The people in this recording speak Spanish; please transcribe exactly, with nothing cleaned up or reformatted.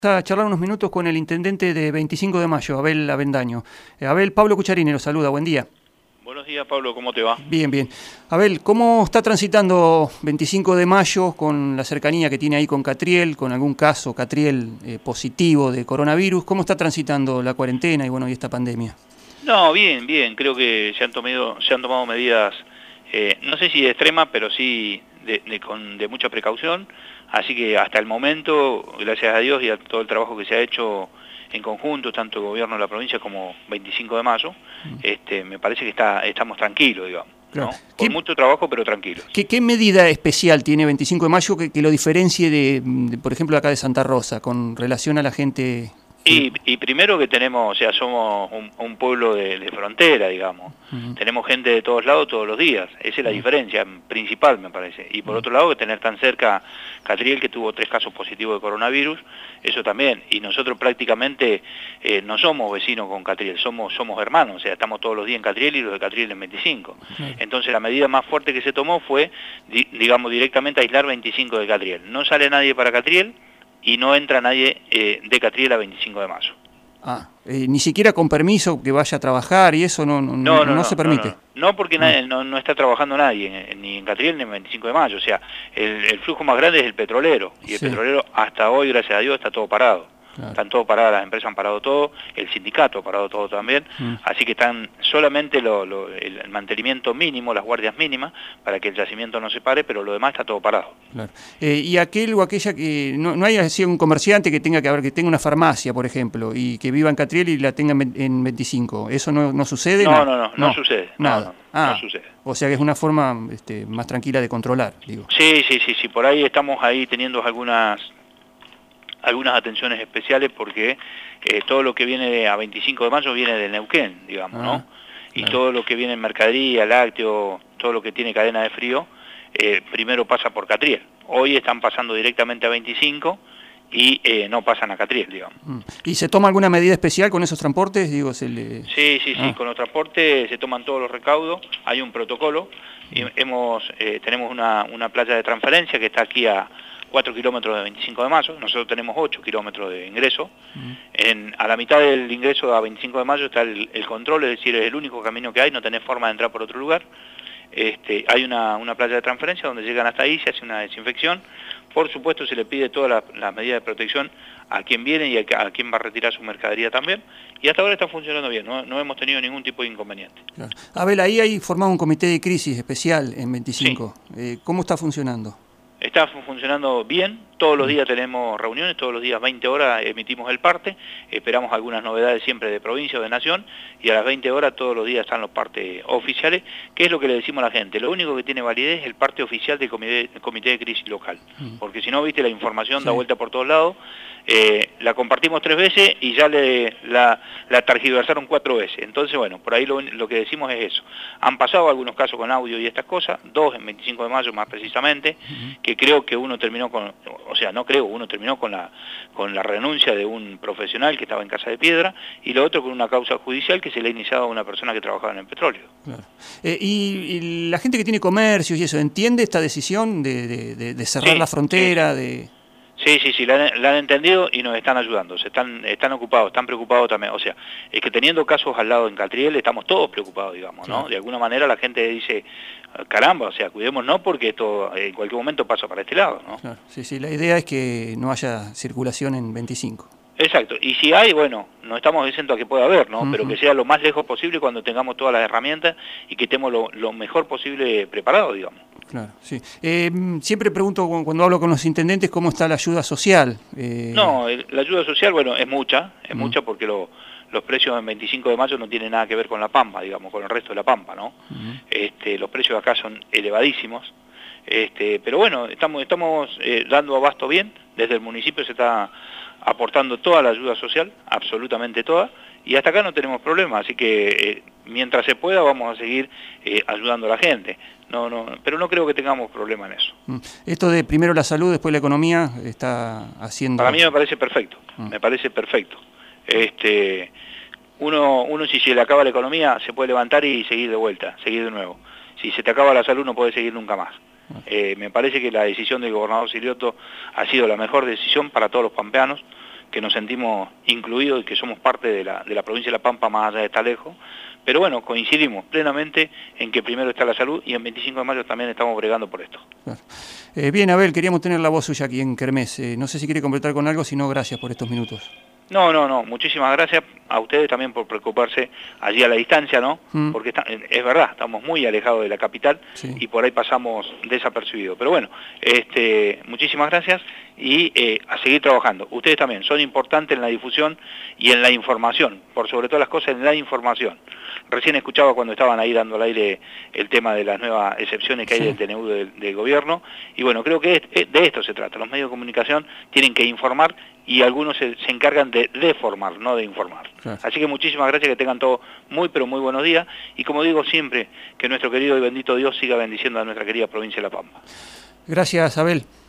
A charlar unos minutos con el intendente de veinticinco de mayo, Abel Avendaño. Eh, Abel, Pablo Cucharini lo saluda, buen día. Buenos días, Pablo, ¿cómo te va? Bien, bien. Abel, ¿cómo está transitando veinticinco de mayo con la cercanía que tiene ahí con Catriel, con algún caso Catriel eh, positivo de coronavirus? ¿Cómo está transitando la cuarentena y bueno y esta pandemia? No, bien, bien. Creo que se han tomado, se han tomado medidas, eh, no sé si de extrema, pero sí de, de, con, de mucha precaución. Así que hasta el momento, gracias a Dios y a todo el trabajo que se ha hecho en conjunto, tanto el gobierno de la provincia como veinticinco de mayo, mm. este, me parece que está, estamos tranquilos, digamos. Claro. ¿No? Con mucho trabajo, pero tranquilos. ¿Qué, qué medida especial tiene veinticinco de mayo que, que lo diferencie de, de, por ejemplo, acá de Santa Rosa, con relación a la gente? Y, y primero que tenemos, o sea, somos un, un pueblo de, de frontera, digamos. Uh-huh. Tenemos gente de todos lados todos los días. Esa es la uh-huh. diferencia principal, me parece. Y por uh-huh. otro lado, que tener tan cerca Catriel, que tuvo tres casos positivos de coronavirus, eso también. Y nosotros prácticamente eh, no somos vecinos con Catriel, somos somos hermanos. O sea, estamos todos los días en Catriel y los de Catriel en veinticinco. Uh-huh. Entonces la medida más fuerte que se tomó fue, di, digamos, directamente aislar veinticinco de Catriel. No sale nadie para Catriel y no entra nadie eh, de Catriel a veinticinco de mayo. Ah, eh, ni siquiera con permiso que vaya a trabajar y eso no, no, no, no, no, no se permite. No, no, no porque ah. nadie, no, no está trabajando nadie, ni en Catriel ni en veinticinco de mayo. O sea, el, el flujo más grande es el petrolero. Y el sí. petrolero hasta hoy, gracias a Dios, está todo parado. Claro. Están todos parados, las empresas han parado todo, el sindicato ha parado todo también, mm. así que están solamente lo, lo, el mantenimiento mínimo, las guardias mínimas, para que el yacimiento no se pare, pero lo demás está todo parado. Claro. Eh, y aquel o aquella que no, no haya sido un comerciante que tenga que haber, que tenga una farmacia, por ejemplo, y que viva en Catriel y la tenga en veinticinco, ¿eso no, no sucede? No, no, no, no, no, no sucede. Nada. No, no, ah, no sucede. O sea que es una forma este, más tranquila de controlar, digo. Sí, sí, sí, sí, por ahí estamos ahí teniendo algunas... algunas atenciones especiales porque eh, todo lo que viene a veinticinco de mayo viene de Neuquén, digamos, ah, ¿no? Y claro. todo lo que viene en mercadería, lácteo, todo lo que tiene cadena de frío, eh, primero pasa por Catriel. Hoy están pasando directamente a veinticinco y eh, no pasan a Catriel, digamos. ¿Y se toma alguna medida especial con esos transportes? Digo, se le... Sí, sí, sí, ah. con los transportes se toman todos los recaudos, hay un protocolo, y hemos, eh, tenemos una, una playa de transferencia que está aquí a cuatro kilómetros de veinticinco de mayo, nosotros tenemos ocho kilómetros de ingreso. Uh-huh. En, a la mitad del ingreso a veinticinco de mayo está el, el control, es decir, es el único camino que hay, no tenés forma de entrar por otro lugar. Este, hay una, una playa de transferencia donde llegan hasta ahí, se hace una desinfección. Por supuesto se le pide todas las la medidas de protección a quien viene y a, a quien va a retirar su mercadería también. Y hasta ahora está funcionando bien, no, no hemos tenido ningún tipo de inconveniente. Claro. Abel, ahí hay formado un comité de crisis especial en veinticinco. Sí. Eh, ¿Cómo está funcionando? Está funcionando bien, todos los días tenemos reuniones, todos los días veinte horas emitimos el parte, esperamos algunas novedades siempre de provincia o de nación, y a las veinte horas todos los días están los partes oficiales, que es lo que le decimos a la gente, lo único que tiene validez es el parte oficial del comité, del comité de crisis local, porque si no, viste, la información sí. da vuelta por todos lados, eh, la compartimos tres veces y ya le, la, la targiversaron cuatro veces, entonces bueno, por ahí lo, lo que decimos es eso. Han pasado algunos casos con audio y estas cosas, dos en veinticinco de mayo más precisamente, uh-huh. que creo que uno terminó con, o sea, no creo, uno terminó con la, con la renuncia de un profesional que estaba en Casa de Piedra, y lo otro con una causa judicial que se le ha iniciado a una persona que trabajaba en el petróleo. Claro. Eh, y, y la gente que tiene comercios y eso, ¿entiende esta decisión de, de, de, de cerrar sí, la frontera? Sí. de Sí, sí, sí, la, la han entendido y nos están ayudando, se están, están ocupados, están preocupados también, o sea, es que teniendo casos al lado en Catriel estamos todos preocupados, digamos, ¿no? Claro. De alguna manera la gente dice, caramba, o sea, cuidémonos porque esto en cualquier momento pasa para este lado, ¿no? Claro. Sí, sí, la idea es que no haya circulación en veinticinco. Exacto, y si hay, bueno, no estamos diciendo a que pueda haber, ¿no? Uh-huh. Pero que sea lo más lejos posible cuando tengamos todas las herramientas y que estemos lo, lo mejor posible preparados, digamos. Claro, sí. Eh, siempre pregunto cuando hablo con los intendentes cómo está la ayuda social. Eh... No, el, la ayuda social, bueno, es mucha, es uh-huh. mucha porque lo, los precios en veinticinco de mayo no tienen nada que ver con la Pampa, digamos, con el resto de la Pampa, ¿no? Uh-huh. Este, los precios acá son elevadísimos, este, pero bueno, estamos, estamos eh, dando abasto bien, desde el municipio se está aportando toda la ayuda social, absolutamente toda, y hasta acá no tenemos problemas, así que eh, mientras se pueda vamos a seguir eh, ayudando a la gente. No, no, pero no creo que tengamos problema en eso. Esto de primero la salud, después la economía, está haciendo... Para mí me parece perfecto, mm. me parece perfecto. Este, uno, uno si se le acaba la economía se puede levantar y seguir de vuelta, seguir de nuevo. Si se te acaba la salud no puedes seguir nunca más. Eh, me parece que la decisión del gobernador Silioto ha sido la mejor decisión para todos los pampeanos. que nos sentimos incluidos y que somos parte de la, de la provincia de La Pampa, más allá de estar lejos. Pero bueno, coincidimos plenamente en que primero está la salud y en veinticinco de mayo también estamos bregando por esto. Claro. Eh, bien, Abel, queríamos tener la voz suya aquí en Kermés. Eh, no sé si quiere completar con algo, si no, gracias por estos minutos. No, no, no, muchísimas gracias a ustedes también por preocuparse allí a la distancia, ¿no? Mm. Porque está, es verdad, estamos muy alejados de la capital, sí, y por ahí pasamos desapercibidos. Pero bueno, este, muchísimas gracias y eh, a seguir trabajando. Ustedes también son importantes en la difusión y en la información, por sobre todas las cosas en la información. Recién escuchaba cuando estaban ahí dando al aire el tema de las nuevas excepciones que hay, sí, del T N U del, del gobierno, y bueno, creo que es, de esto se trata. Los medios de comunicación tienen que informar y algunos se, se encargan de deformar, no de informar. Claro. Así que muchísimas gracias, que tengan todos muy pero muy buenos días, y como digo siempre, que nuestro querido y bendito Dios siga bendiciendo a nuestra querida provincia de La Pampa. Gracias, Abel.